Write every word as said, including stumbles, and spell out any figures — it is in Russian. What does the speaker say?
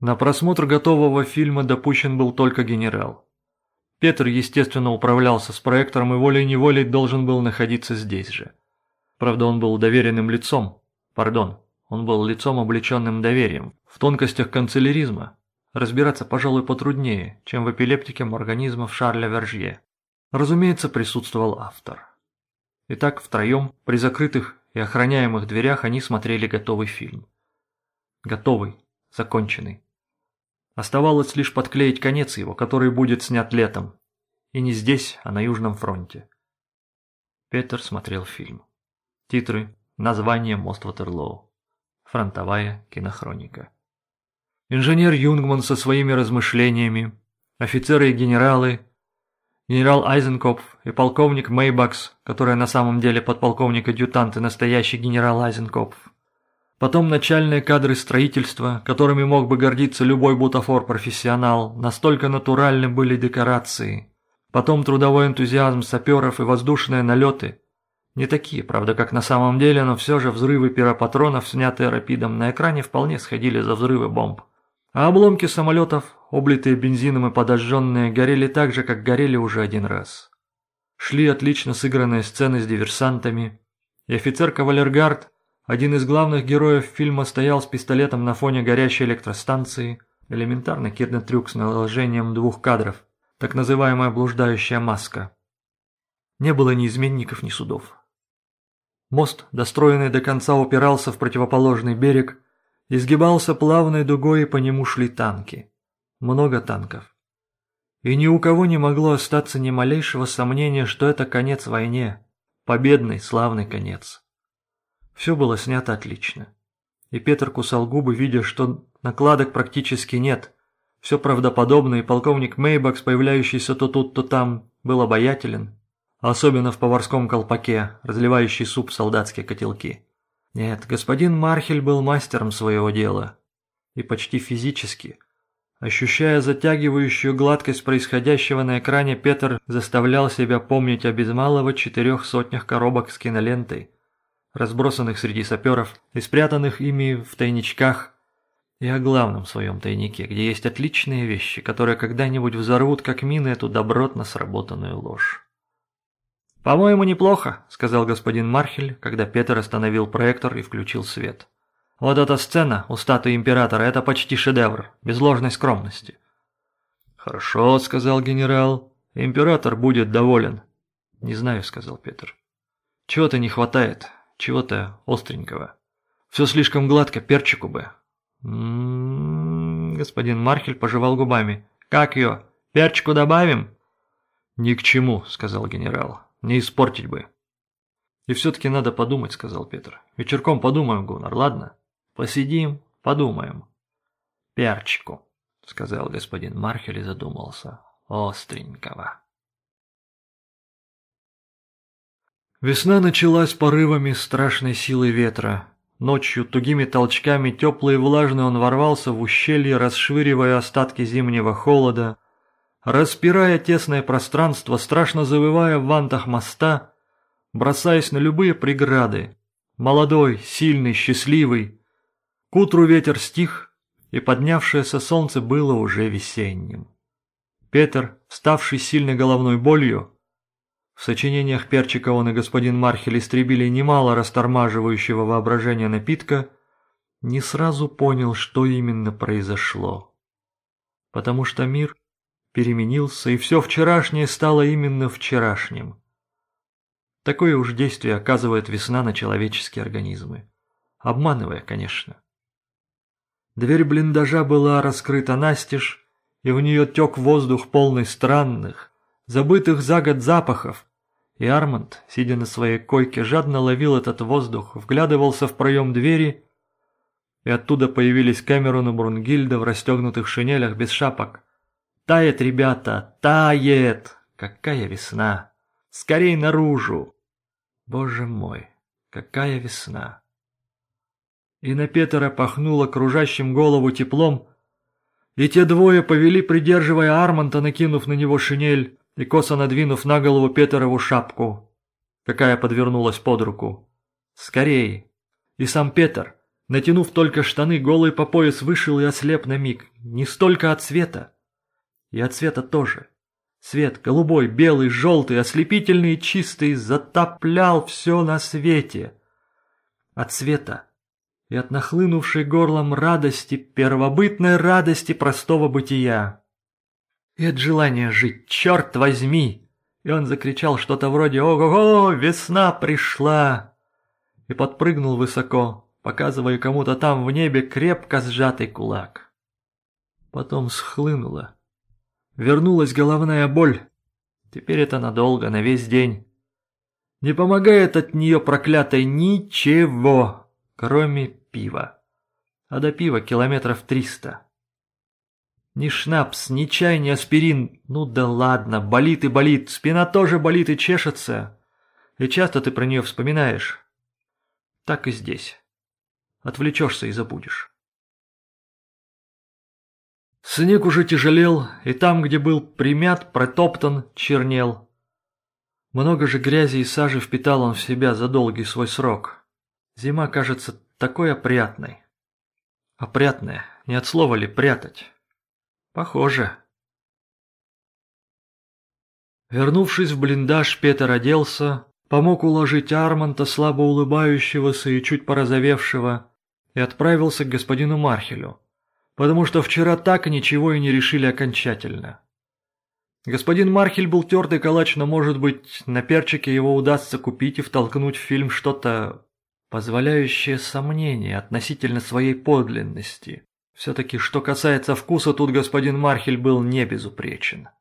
На просмотр готового фильма допущен был только генерал. Петр, естественно, управлялся с проектором и волей-неволей должен был находиться здесь же. Правда, он был доверенным лицом, пардон, он был лицом, облеченным доверием. В тонкостях канцеляризма разбираться, пожалуй, потруднее, чем в эпилептике организмов Шарля Вержье. Разумеется, присутствовал автор. Итак, втроем, при закрытых и охраняемых дверях они смотрели готовый фильм. Готовый, законченный. Оставалось лишь подклеить конец его, который будет снят летом. И не здесь, а на Южном фронте. Петр смотрел фильм. Титры, название «Мост Ватерлоу». Фронтовая кинохроника. Инженер Юнгман со своими размышлениями, офицеры и генералы, генерал Айзенкопф и полковник Мейбакс, который на самом деле подполковник-адъютант и настоящий генерал Айзенкопф. Потом начальные кадры строительства, которыми мог бы гордиться любой бутафор-профессионал, настолько натуральны были декорации. Потом трудовой энтузиазм саперов и воздушные налеты. Не такие, правда, как на самом деле, но все же взрывы пиропатронов, снятые рапидом на экране, вполне сходили за взрывы бомб. А обломки самолетов, облитые бензином и подожженные, горели так же, как горели уже один раз. Шли отлично сыгранные сцены с диверсантами, и офицер Кавалергард, один из главных героев фильма, стоял с пистолетом на фоне горящей электростанции, элементарный кинотрюк с наложением двух кадров, так называемая блуждающая маска. Не было ни изменников, ни судов. Мост, достроенный до конца, упирался в противоположный берег, изгибался плавной дугой, и по нему шли танки. Много танков. И ни у кого не могло остаться ни малейшего сомнения, что это конец войне, победный, славный конец. Все было снято отлично. И Петр кусал губы, видя, что накладок практически нет. Все правдоподобно, и полковник Мейбакс, появляющийся то тут, то там, был обаятелен. Особенно в поварском колпаке, разливающий суп в солдатские котелки. Нет, господин Мархель был мастером своего дела. И почти физически. Ощущая затягивающую гладкость происходящего на экране, Петр заставлял себя помнить о без малого четырех сотнях коробок с кинолентой, разбросанных среди саперов и спрятанных ими в тайничках, и о главном своем тайнике, где есть отличные вещи, которые когда-нибудь взорвут как мины эту добротно сработанную ложь. «По-моему, неплохо», — сказал господин Мархель, когда Петр остановил проектор и включил свет. «Вот эта сцена у статуи императора — это почти шедевр, без ложной скромности». «Хорошо», — сказал генерал, — «император будет доволен». «Не знаю», — сказал Петр. «Чего-то не хватает, чего-то остренького. Все слишком гладко, перчику бы». «М-м-м», господин Мархель пожевал губами. «Как ее? Перчику добавим?» «Ни к чему», — сказал генерал. «Не испортить бы». «И все-таки надо подумать», — сказал Петр. «Вечерком подумаем, Гуннар, ладно? Посидим, подумаем». «Перчику», — сказал господин Мархель и задумался. «Остренького». Весна началась порывами страшной силы ветра. Ночью тугими толчками теплый и влажный он ворвался в ущелье, расшвыривая остатки зимнего холода, распирая тесное пространство, страшно завывая в вантах моста, бросаясь на любые преграды. Молодой, сильный, счастливый. К утру ветер стих, и поднявшееся солнце было уже весенним. Петр, ставший сильной головной болью, в сочинениях Перчика он и господин Мархель истребили немало растормаживающего воображения напитка, не сразу понял, что именно произошло. Потому что мир переменился, и все вчерашнее стало именно вчерашним. Такое уж действие оказывает весна на человеческие организмы. Обманывая, конечно. Дверь блиндажа была раскрыта настежь, и в нее тек воздух, полный странных, забытых за год запахов, и Арманд, сидя на своей койке, жадно ловил этот воздух, вглядывался в проем двери, и оттуда появились Кэмерон и Брунгильда в расстегнутых шинелях без шапок. «Тает, ребята, тает! Какая весна! Скорей наружу!» Боже мой, какая весна! И на Петра пахнуло кружащим голову теплом, и те двое повели, придерживая Арманда, накинув на него шинель и косо надвинув на голову Петрову шапку, какая подвернулась под руку. Скорей! И сам Петр, Натянув только штаны, голый по пояс вышел и ослеп на миг. Не столько от света. И от света тоже. Свет голубой, белый, желтый, ослепительный и чистый затоплял все на свете. От света и от нахлынувшей горлом радости, первобытной радости простого бытия. И от желания жить, черт возьми! И он закричал что-то вроде «Ого-го, весна пришла!» и подпрыгнул высоко, показывая кому-то там в небе крепко сжатый кулак. Потом схлынуло. Вернулась головная боль. Теперь это надолго, на весь день. Не помогает от нее проклятой ничего, кроме пива. А до пива километров триста. Ни шнапс, ни чай, ни аспирин. Ну да ладно, болит и болит, спина тоже болит и чешется. И часто ты про нее вспоминаешь. Так и здесь. Отвлечешься и забудешь. Снег уже тяжелел, и там, где был примят, протоптан, чернел. Много же грязи и сажи впитал он в себя за долгий свой срок. Зима кажется такой опрятной. Опрятная, не от слова ли прятать? Похоже. Вернувшись в блиндаж, Петр оделся, помог уложить Армонта, слабо улыбающегося и чуть порозовевшего, и отправился к господину Мархелю. Потому что вчера так ничего и не решили окончательно. Господин Мархель был твердый калач, но, может быть, на перчике его удастся купить и втолкнуть в фильм что-то, позволяющее сомнения относительно своей подлинности. Все-таки, что касается вкуса, тут господин Мархель был не безупречен.